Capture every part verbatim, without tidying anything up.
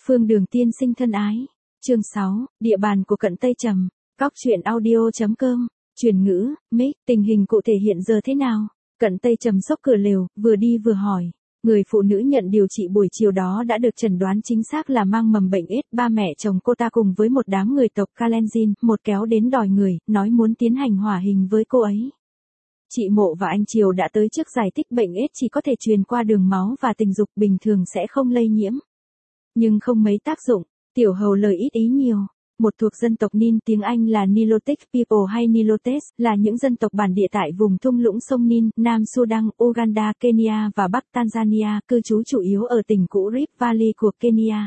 Phương Đường tiên sinh thân ái. Chương sáu, địa bàn của Cận Tây Trầm. Cóc truyện audio.com. Truyền ngữ, mic, tình hình cụ thể hiện giờ thế nào? Cận Tây Trầm xốc cửa lều, vừa đi vừa hỏi. Người phụ nữ nhận điều trị buổi chiều đó đã được chẩn đoán chính xác là mang mầm bệnh AIDS. Ba mẹ chồng cô ta cùng với một đám người tộc Kalenjin, một kéo đến đòi người, nói muốn tiến hành hỏa hình với cô ấy. Chị Mộ và anh Triều đã tới trước giải thích bệnh AIDS chỉ có thể truyền qua đường máu và tình dục, bình thường sẽ không lây nhiễm. Nhưng không mấy tác dụng, tiểu hầu lời ít ý nhiều. Một thuộc dân tộc Nin, tiếng Anh là Nilotic people hay Nilotes, là những dân tộc bản địa tại vùng thung lũng sông Nin, Nam Sudan, Uganda, Kenya và Bắc Tanzania, cư trú chủ yếu ở tỉnh cũ Rift Valley của Kenya.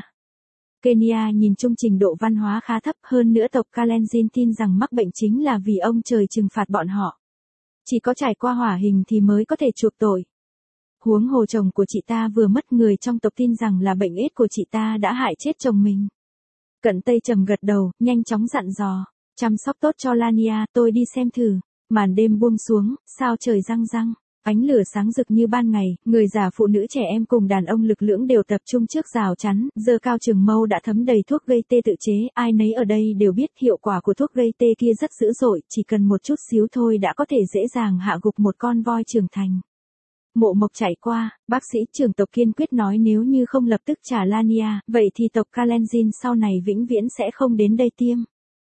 Kenya nhìn chung trình độ văn hóa khá thấp, hơn nữa tộc Kalenjin tin rằng mắc bệnh chính là vì ông trời trừng phạt bọn họ. Chỉ có trải qua hỏa hình thì mới có thể chuộc tội. Huống hồ chồng của chị ta vừa mất, người trong tộc tin rằng là bệnh AIDS của chị ta đã hại chết chồng mình. Cận Tây Trầm gật đầu, nhanh chóng dặn dò, chăm sóc tốt cho Lania, tôi đi xem thử. Màn đêm buông xuống, sao trời răng răng, ánh lửa sáng rực như ban ngày, người già phụ nữ trẻ em cùng đàn ông lực lưỡng đều tập trung trước rào chắn, giơ cao trường mâu đã thấm đầy thuốc gây tê tự chế, ai nấy ở đây đều biết hiệu quả của thuốc gây tê kia rất dữ dội, chỉ cần một chút xíu thôi đã có thể dễ dàng hạ gục một con voi trưởng thành. Mộ Mộc chạy qua, bác sĩ trưởng tộc kiên quyết nói nếu như không lập tức trả Lania, vậy thì tộc Kalenjin sau này vĩnh viễn sẽ không đến đây tiêm.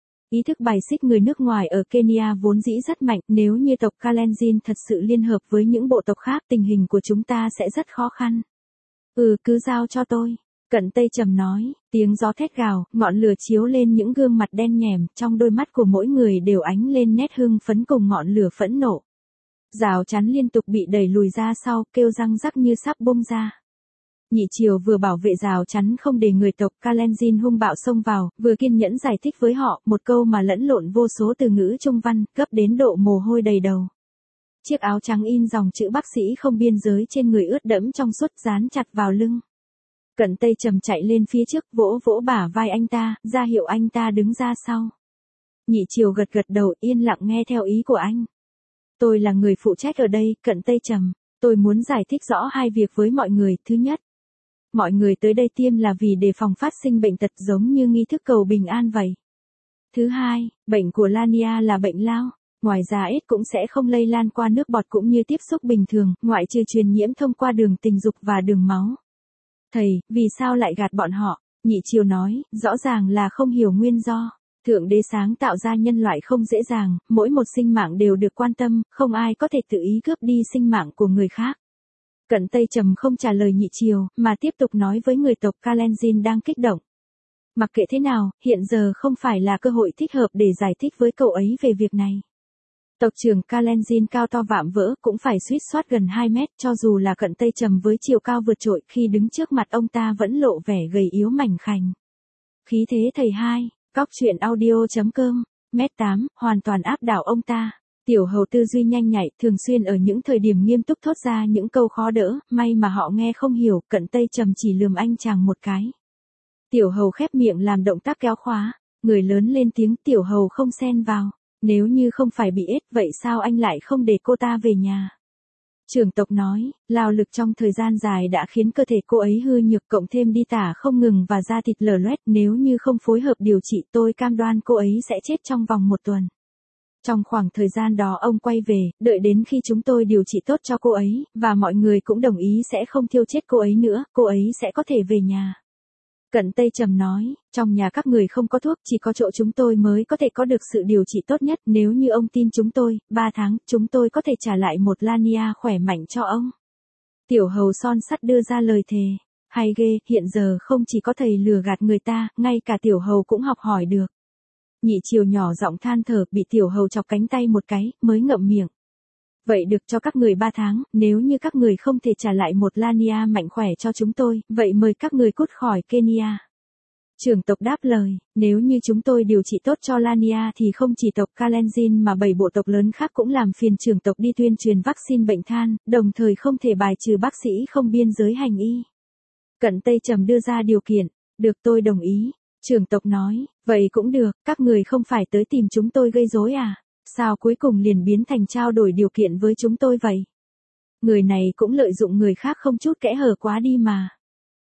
Ý thức bài xích người nước ngoài ở Kenya vốn dĩ rất mạnh, nếu như tộc Kalenjin thật sự liên hợp với những bộ tộc khác, tình hình của chúng ta sẽ rất khó khăn. Ừ, cứ giao cho tôi. Cận Tây Trầm nói, tiếng gió thét gào, ngọn lửa chiếu lên những gương mặt đen nhèm, trong đôi mắt của mỗi người đều ánh lên nét hưng phấn cùng ngọn lửa phẫn nộ. Rào chắn liên tục bị đẩy lùi ra sau, kêu răng rắc như sắp bung ra. Nhị Triều vừa bảo vệ rào chắn không để người tộc Kalenjin hung bạo xông vào, vừa kiên nhẫn giải thích với họ, một câu mà lẫn lộn vô số từ ngữ Trung văn, gấp đến độ mồ hôi đầy đầu. Chiếc áo trắng in dòng chữ bác sĩ không biên giới trên người ướt đẫm trong suốt, dán chặt vào lưng. Cận Tây Trầm chạy lên phía trước, vỗ vỗ bả vai anh ta, ra hiệu anh ta đứng ra sau. Nhị Triều gật gật đầu, yên lặng nghe theo ý của anh. Tôi là người phụ trách ở đây, Cận Tây Trầm. Tôi muốn giải thích rõ hai việc với mọi người. Thứ nhất, mọi người tới đây tiêm là vì đề phòng phát sinh bệnh tật giống như nghi thức cầu bình an vậy. Thứ hai, bệnh của Lania là bệnh lao. Ngoài ra AIDS cũng sẽ không lây lan qua nước bọt cũng như tiếp xúc bình thường, ngoại trừ truyền nhiễm thông qua đường tình dục và đường máu. Thầy, vì sao lại gạt bọn họ? Nhị Triều nói, rõ ràng là không hiểu nguyên do. Thượng đế sáng tạo ra nhân loại không dễ dàng, mỗi một sinh mạng đều được quan tâm, không ai có thể tự ý cướp đi sinh mạng của người khác. Cận Tây Trầm không trả lời Nhị Triều, mà tiếp tục nói với người tộc Kalenjin đang kích động. Mặc kệ thế nào, hiện giờ không phải là cơ hội thích hợp để giải thích với cậu ấy về việc này. Tộc trưởng Kalenjin cao to vạm vỡ, cũng phải suýt soát gần hai mét, cho dù là Cận Tây Trầm với chiều cao vượt trội, khi đứng trước mặt ông ta vẫn lộ vẻ gầy yếu mảnh khảnh. Khí thế thầy hai. Cóc truyện audio.com, mét tám, hoàn toàn áp đảo ông ta. Tiểu hầu tư duy nhanh nhạy, thường xuyên ở những thời điểm nghiêm túc thốt ra những câu khó đỡ, may mà họ nghe không hiểu, Cận Tây Trầm chỉ lườm anh chàng một cái. Tiểu hầu khép miệng làm động tác kéo khóa, người lớn lên tiếng, tiểu hầu không xen vào. Nếu như không phải bị ết, vậy sao anh lại không để cô ta về nhà? Trưởng tộc nói, lao lực trong thời gian dài đã khiến cơ thể cô ấy hư nhược, cộng thêm đi tả không ngừng và da thịt lở loét, nếu như không phối hợp điều trị tôi cam đoan cô ấy sẽ chết trong vòng một tuần. Trong khoảng thời gian đó ông quay về, đợi đến khi chúng tôi điều trị tốt cho cô ấy, và mọi người cũng đồng ý sẽ không thiêu chết cô ấy nữa, cô ấy sẽ có thể về nhà. Cận Tây Trầm nói, trong nhà các người không có thuốc, chỉ có chỗ chúng tôi mới có thể có được sự điều trị tốt nhất, nếu như ông tin chúng tôi, ba tháng, chúng tôi có thể trả lại một Lania khỏe mạnh cho ông. Tiểu hầu son sắt đưa ra lời thề, hay ghê, hiện giờ không chỉ có thầy lừa gạt người ta, ngay cả tiểu hầu cũng học hỏi được. Nhị Triều nhỏ giọng than thở, bị tiểu hầu chọc cánh tay một cái, mới ngậm miệng. Vậy được cho các người ba tháng, nếu như các người không thể trả lại một Lania mạnh khỏe cho chúng tôi, vậy mời các người cút khỏi Kenya. Trưởng tộc đáp lời, nếu như chúng tôi điều trị tốt cho Lania thì không chỉ tộc Kalenjin mà bảy bộ tộc lớn khác cũng làm phiền trưởng tộc đi tuyên truyền vaccine bệnh than, đồng thời không thể bài trừ bác sĩ không biên giới hành y. Cận Tây Trầm đưa ra điều kiện, được tôi đồng ý. Trưởng tộc nói, vậy cũng được, các người không phải tới tìm chúng tôi gây rối à? Sao cuối cùng liền biến thành trao đổi điều kiện với chúng tôi vậy? Người này cũng lợi dụng người khác không chút kẽ hở quá đi mà.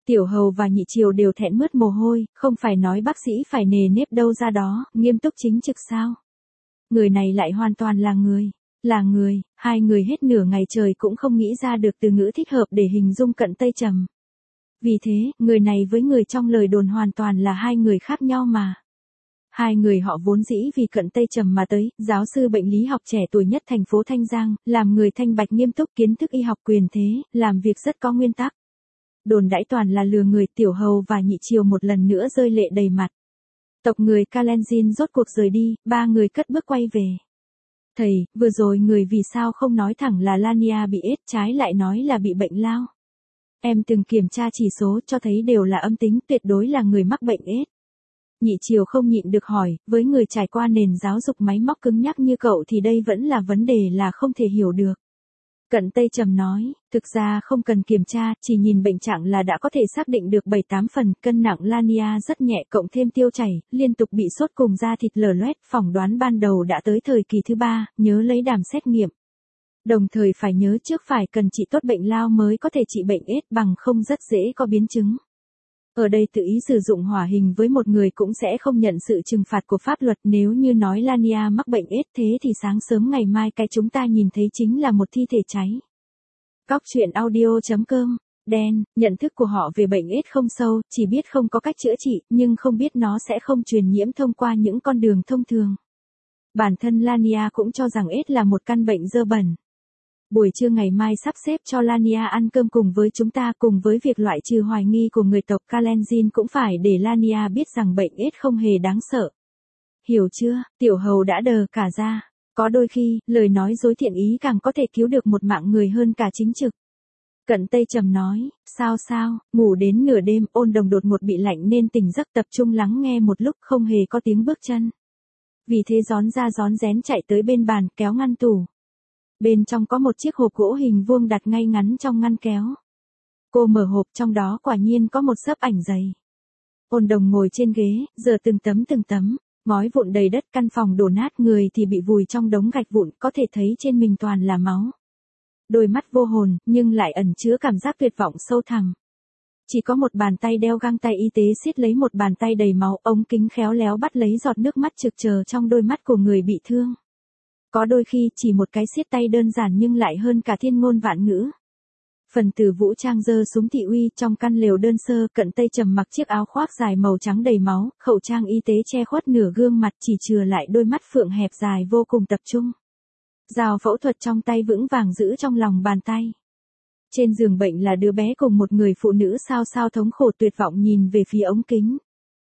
Tiểu Hầu và Nhị Triều đều thẹn mướt mồ hôi, không phải nói bác sĩ phải nề nếp đâu ra đó, nghiêm túc chính trực sao. Người này lại hoàn toàn là người, là người, hai người hết nửa ngày trời cũng không nghĩ ra được từ ngữ thích hợp để hình dung Cận Tây Trầm. Vì thế, người này với người trong lời đồn hoàn toàn là hai người khác nhau mà. Hai người họ vốn dĩ vì Cận Tây Trầm mà tới, giáo sư bệnh lý học trẻ tuổi nhất thành phố Thanh Giang, làm người thanh bạch nghiêm túc kiến thức y học quyền thế, làm việc rất có nguyên tắc. Đồn đãi toàn là lừa người. Tiểu Hầu và Nhị Triều một lần nữa rơi lệ đầy mặt. Tộc người Kalenjin rốt cuộc rời đi, ba người cất bước quay về. Thầy, vừa rồi người vì sao không nói thẳng là Lania bị ết, trái lại nói là bị bệnh lao. Em từng kiểm tra chỉ số cho thấy đều là âm tính, tuyệt đối là người mắc bệnh ết. Nhị Triều không nhịn được hỏi, với người trải qua nền giáo dục máy móc cứng nhắc như cậu thì đây vẫn là vấn đề là không thể hiểu được. Cận Tây Trầm nói, thực ra không cần kiểm tra, chỉ nhìn bệnh trạng là đã có thể xác định được bảy tám phần, cân nặng Lania rất nhẹ cộng thêm tiêu chảy, liên tục bị sốt cùng da thịt lở loét, phỏng đoán ban đầu đã tới thời kỳ thứ ba, nhớ lấy đàm xét nghiệm. Đồng thời phải nhớ trước phải cần trị tốt bệnh lao mới có thể trị bệnh ết, bằng không rất dễ có biến chứng. Ở đây tự ý sử dụng hỏa hình với một người cũng sẽ không nhận sự trừng phạt của pháp luật. Nếu như nói Lania mắc bệnh ết thế thì sáng sớm ngày mai cái chúng ta nhìn thấy chính là một thi thể cháy. Cóc truyện audio chấm com. Đen, nhận thức của họ về bệnh ết không sâu, chỉ biết không có cách chữa trị, nhưng không biết nó sẽ không truyền nhiễm thông qua những con đường thông thường. Bản thân Lania cũng cho rằng ết là một căn bệnh dơ bẩn. Buổi trưa ngày mai sắp xếp cho Lania ăn cơm cùng với chúng ta, cùng với việc loại trừ hoài nghi của người tộc Kalenjin cũng phải để Lania biết rằng bệnh ết không hề đáng sợ. Hiểu chưa? Tiểu Hầu đã đờ cả ra. Có đôi khi, lời nói dối thiện ý càng có thể cứu được một mạng người hơn cả chính trực. Cận Tây Trầm nói, sao sao, ngủ đến nửa đêm, Ôn Đồng đột ngột bị lạnh nên tỉnh giấc, tập trung lắng nghe một lúc không hề có tiếng bước chân. Vì thế rón ra rón rén chạy tới bên bàn, kéo ngăn tủ. Bên trong có một chiếc hộp gỗ hình vuông đặt ngay ngắn trong ngăn kéo. Cô mở hộp, trong đó quả nhiên có một xấp ảnh dày. Ôn Đồng ngồi trên ghế, giờ từng tấm từng tấm, ngói vụn đầy đất, căn phòng đổ nát, người thì bị vùi trong đống gạch vụn, có thể thấy trên mình toàn là máu. Đôi mắt vô hồn, nhưng lại ẩn chứa cảm giác tuyệt vọng sâu thẳm. Chỉ có một bàn tay đeo găng tay y tế siết lấy một bàn tay đầy máu, ống kính khéo léo bắt lấy giọt nước mắt trực chờ trong đôi mắt của người bị thương. Có đôi khi chỉ một cái siết tay đơn giản nhưng lại hơn cả thiên ngôn vạn ngữ. Phần tử vũ trang giơ súng thị uy, trong căn lều đơn sơ. Cận Tây Trầm mặc chiếc áo khoác dài màu trắng đầy máu, khẩu trang y tế che khuất nửa gương mặt, chỉ chừa lại đôi mắt phượng hẹp dài vô cùng tập trung. Dao phẫu thuật trong tay vững vàng giữ trong lòng bàn tay. Trên giường bệnh là đứa bé cùng một người phụ nữ sao sao thống khổ tuyệt vọng nhìn về phía ống kính.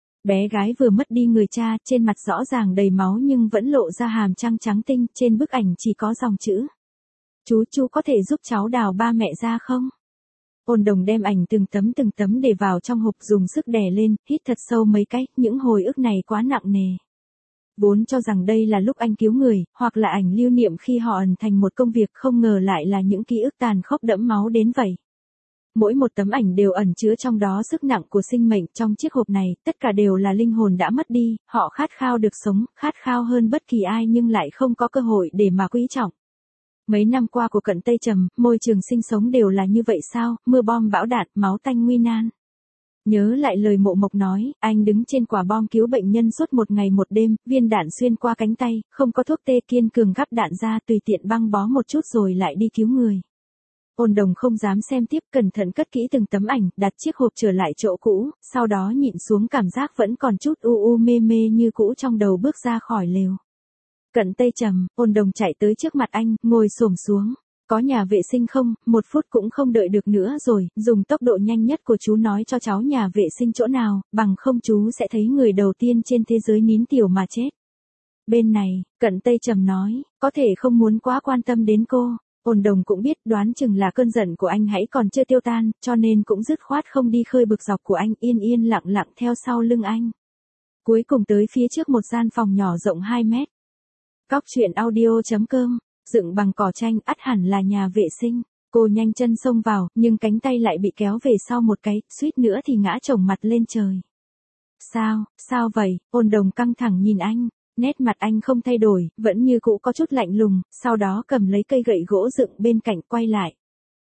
Bé gái vừa mất đi người cha, trên mặt rõ ràng đầy máu nhưng vẫn lộ ra hàm răng trắng tinh, trên bức ảnh chỉ có dòng chữ. Chú chú có thể giúp cháu đào ba mẹ ra không? Ôn Đồng đem ảnh từng tấm từng tấm để vào trong hộp, dùng sức đè lên, hít thật sâu mấy cái, những hồi ức này quá nặng nề. Vốn cho rằng đây là lúc anh cứu người, hoặc là ảnh lưu niệm khi họ ẩn thành một công việc, không ngờ lại là những ký ức tàn khốc đẫm máu đến vậy. Mỗi một tấm ảnh đều ẩn chứa trong đó sức nặng của sinh mệnh. Trong chiếc hộp này, tất cả đều là linh hồn đã mất đi, họ khát khao được sống, khát khao hơn bất kỳ ai nhưng lại không có cơ hội để mà quý trọng. Mấy năm qua của Cận Tây Trầm, môi trường sinh sống đều là như vậy sao, mưa bom bão đạn, máu tanh nguy nan. Nhớ lại lời Mộ Mộc nói, anh đứng trên quả bom cứu bệnh nhân suốt một ngày một đêm, viên đạn xuyên qua cánh tay, không có thuốc tê, kiên cường gắp đạn ra, tùy tiện băng bó một chút rồi lại đi cứu người. Ôn Đồng không dám xem tiếp, cẩn thận cất kỹ từng tấm ảnh, đặt chiếc hộp trở lại chỗ cũ, sau đó nhịn xuống cảm giác vẫn còn chút u u mê mê như cũ trong đầu, bước ra khỏi lều. Cận Tây Trầm, Ôn Đồng chạy tới trước mặt anh, ngồi xổm xuống. Có nhà vệ sinh không? Một phút cũng không đợi được nữa rồi, dùng tốc độ nhanh nhất của chú nói cho cháu nhà vệ sinh chỗ nào, bằng không chú sẽ thấy người đầu tiên trên thế giới nín tiểu mà chết. Bên này, Cận Tây Trầm nói, có thể không muốn quá quan tâm đến cô. Ôn Đồng cũng biết đoán chừng là cơn giận của anh hãy còn chưa tiêu tan, cho nên cũng dứt khoát không đi khơi bực dọc của anh, yên yên lặng lặng theo sau lưng anh. Cuối cùng tới phía trước một gian phòng nhỏ rộng hai mét. Cóc truyện audio chấm com, dựng bằng cỏ tranh, ắt hẳn là nhà vệ sinh. Cô nhanh chân xông vào, nhưng cánh tay lại bị kéo về sau một cái, suýt nữa thì ngã chồng mặt lên trời. Sao, sao vậy? Ôn Đồng căng thẳng nhìn anh. Nét mặt anh không thay đổi, vẫn như cũ có chút lạnh lùng, sau đó cầm lấy cây gậy gỗ dựng bên cạnh quay lại.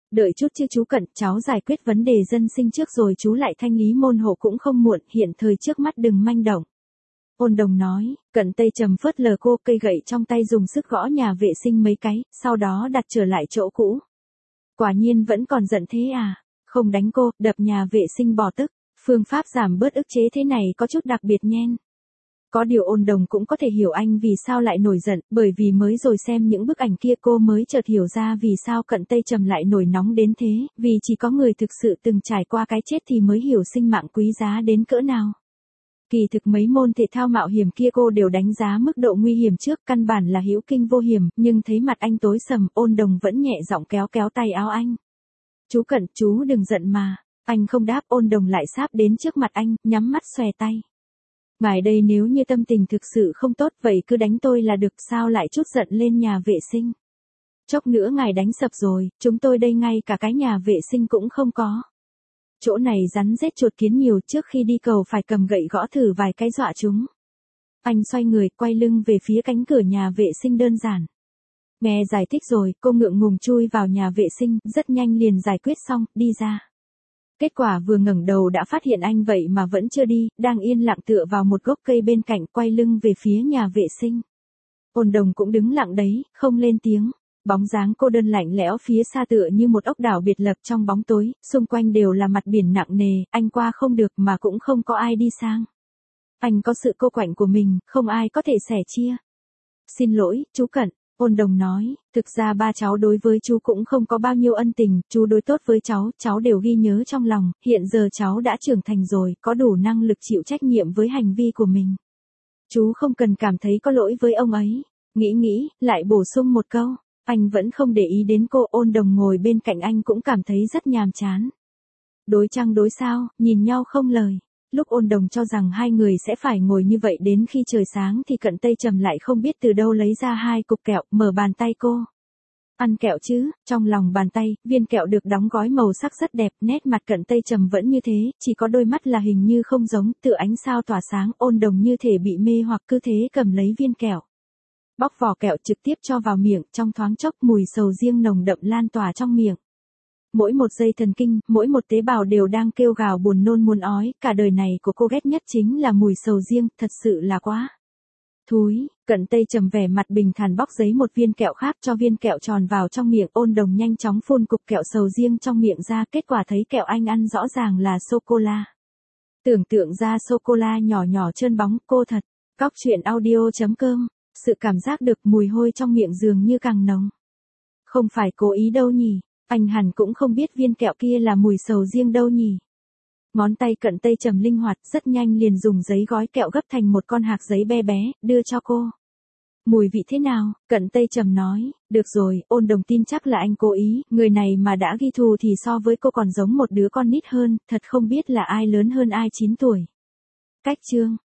Đợi chút chứ chú Cận, cháu giải quyết vấn đề dân sinh trước rồi chú lại thanh lý môn hộ cũng không muộn, hiện thời trước mắt đừng manh động. Ôn Đồng nói. Cận Tây Trầm phớt lờ cô, cây gậy trong tay dùng sức gõ nhà vệ sinh mấy cái, sau đó đặt trở lại chỗ cũ. Quả nhiên vẫn còn giận thế à? Không đánh cô, đập nhà vệ sinh bỏ tức. Phương pháp giảm bớt ức chế thế này có chút đặc biệt nhen. Có điều Ôn Đồng cũng có thể hiểu anh vì sao lại nổi giận, bởi vì mới rồi xem những bức ảnh kia cô mới chợt hiểu ra vì sao Cận Tây Trầm lại nổi nóng đến thế, vì chỉ có người thực sự từng trải qua cái chết thì mới hiểu sinh mạng quý giá đến cỡ nào. Kỳ thực mấy môn thể thao mạo hiểm kia cô đều đánh giá mức độ nguy hiểm trước, căn bản là hữu kinh vô hiểm, nhưng thấy mặt anh tối sầm, Ôn Đồng vẫn nhẹ giọng kéo kéo tay áo anh. Chú Cận, chú đừng giận mà. Anh không đáp, Ôn Đồng lại sáp đến trước mặt anh, nhắm mắt xòe tay. Ngài đây nếu như tâm tình thực sự không tốt vậy cứ đánh tôi là được, sao lại chút giận lên nhà vệ sinh. Chốc nữa ngài đánh sập rồi, chúng tôi đây ngay cả cái nhà vệ sinh cũng không có. Chỗ này rắn rết chuột kiến nhiều, trước khi đi cầu phải cầm gậy gõ thử vài cái dọa chúng. Anh xoay người, quay lưng về phía cánh cửa nhà vệ sinh đơn giản. Nghe giải thích rồi, cô ngượng ngùng chui vào nhà vệ sinh, rất nhanh liền giải quyết xong, đi ra. Kết quả vừa ngẩng đầu đã phát hiện anh vậy mà vẫn chưa đi, đang yên lặng tựa vào một gốc cây bên cạnh, quay lưng về phía nhà vệ sinh. Ôn Đồng cũng đứng lặng đấy, không lên tiếng. Bóng dáng cô đơn lạnh lẽo phía xa tựa như một ốc đảo biệt lập trong bóng tối, xung quanh đều là mặt biển nặng nề, anh qua không được mà cũng không có ai đi sang. Anh có sự cô quạnh của mình, không ai có thể sẻ chia. Xin lỗi, chú Cận. Ôn Đồng nói, thực ra ba cháu đối với chú cũng không có bao nhiêu ân tình, chú đối tốt với cháu, cháu đều ghi nhớ trong lòng, hiện giờ cháu đã trưởng thành rồi, có đủ năng lực chịu trách nhiệm với hành vi của mình. Chú không cần cảm thấy có lỗi với ông ấy. Nghĩ nghĩ, lại bổ sung một câu, anh vẫn không để ý đến cô. Ôn Đồng ngồi bên cạnh anh cũng cảm thấy rất nhàm chán. Đối chăng đối sao, nhìn nhau không lời. Lúc Ôn Đồng cho rằng hai người sẽ phải ngồi như vậy đến khi trời sáng thì Cận Tây Trầm lại không biết từ đâu lấy ra hai cục kẹo, mở bàn tay cô. Ăn kẹo chứ, trong lòng bàn tay, viên kẹo được đóng gói màu sắc rất đẹp, nét mặt Cận Tây Trầm vẫn như thế, chỉ có đôi mắt là hình như không giống, tựa ánh sao tỏa sáng. Ôn Đồng như thể bị mê hoặc cứ thế cầm lấy viên kẹo. Bóc vỏ kẹo trực tiếp cho vào miệng, trong thoáng chốc mùi sầu riêng nồng đậm lan tỏa trong miệng. Mỗi một dây thần kinh, mỗi một tế bào đều đang kêu gào buồn nôn muốn ói, cả đời này của cô ghét nhất chính là mùi sầu riêng, thật sự là quá thúi. Cận Tây Trầm vẻ mặt bình thản bóc giấy một viên kẹo khác, cho viên kẹo tròn vào trong miệng. Ôn Đồng nhanh chóng phun cục kẹo sầu riêng trong miệng ra, kết quả thấy kẹo anh ăn rõ ràng là sô-cô-la. Tưởng tượng ra sô-cô-la nhỏ nhỏ trơn bóng, cô thật. Cóc truyện audio chấm com, sự cảm giác được mùi hôi trong miệng dường như càng nồng. Không phải cố ý đâu nhỉ, anh hẳn cũng không biết viên kẹo kia là mùi sầu riêng đâu nhỉ. Ngón tay Cận Tây Trầm linh hoạt, rất nhanh liền dùng giấy gói kẹo gấp thành một con hạc giấy bé bé, đưa cho cô. Mùi vị thế nào? Cận Tây Trầm nói. Được rồi, Ôn Đồng tin chắc là anh cố ý, người này mà đã ghi thù thì so với cô còn giống một đứa con nít hơn, thật không biết là ai lớn hơn ai chín tuổi. Cách chương.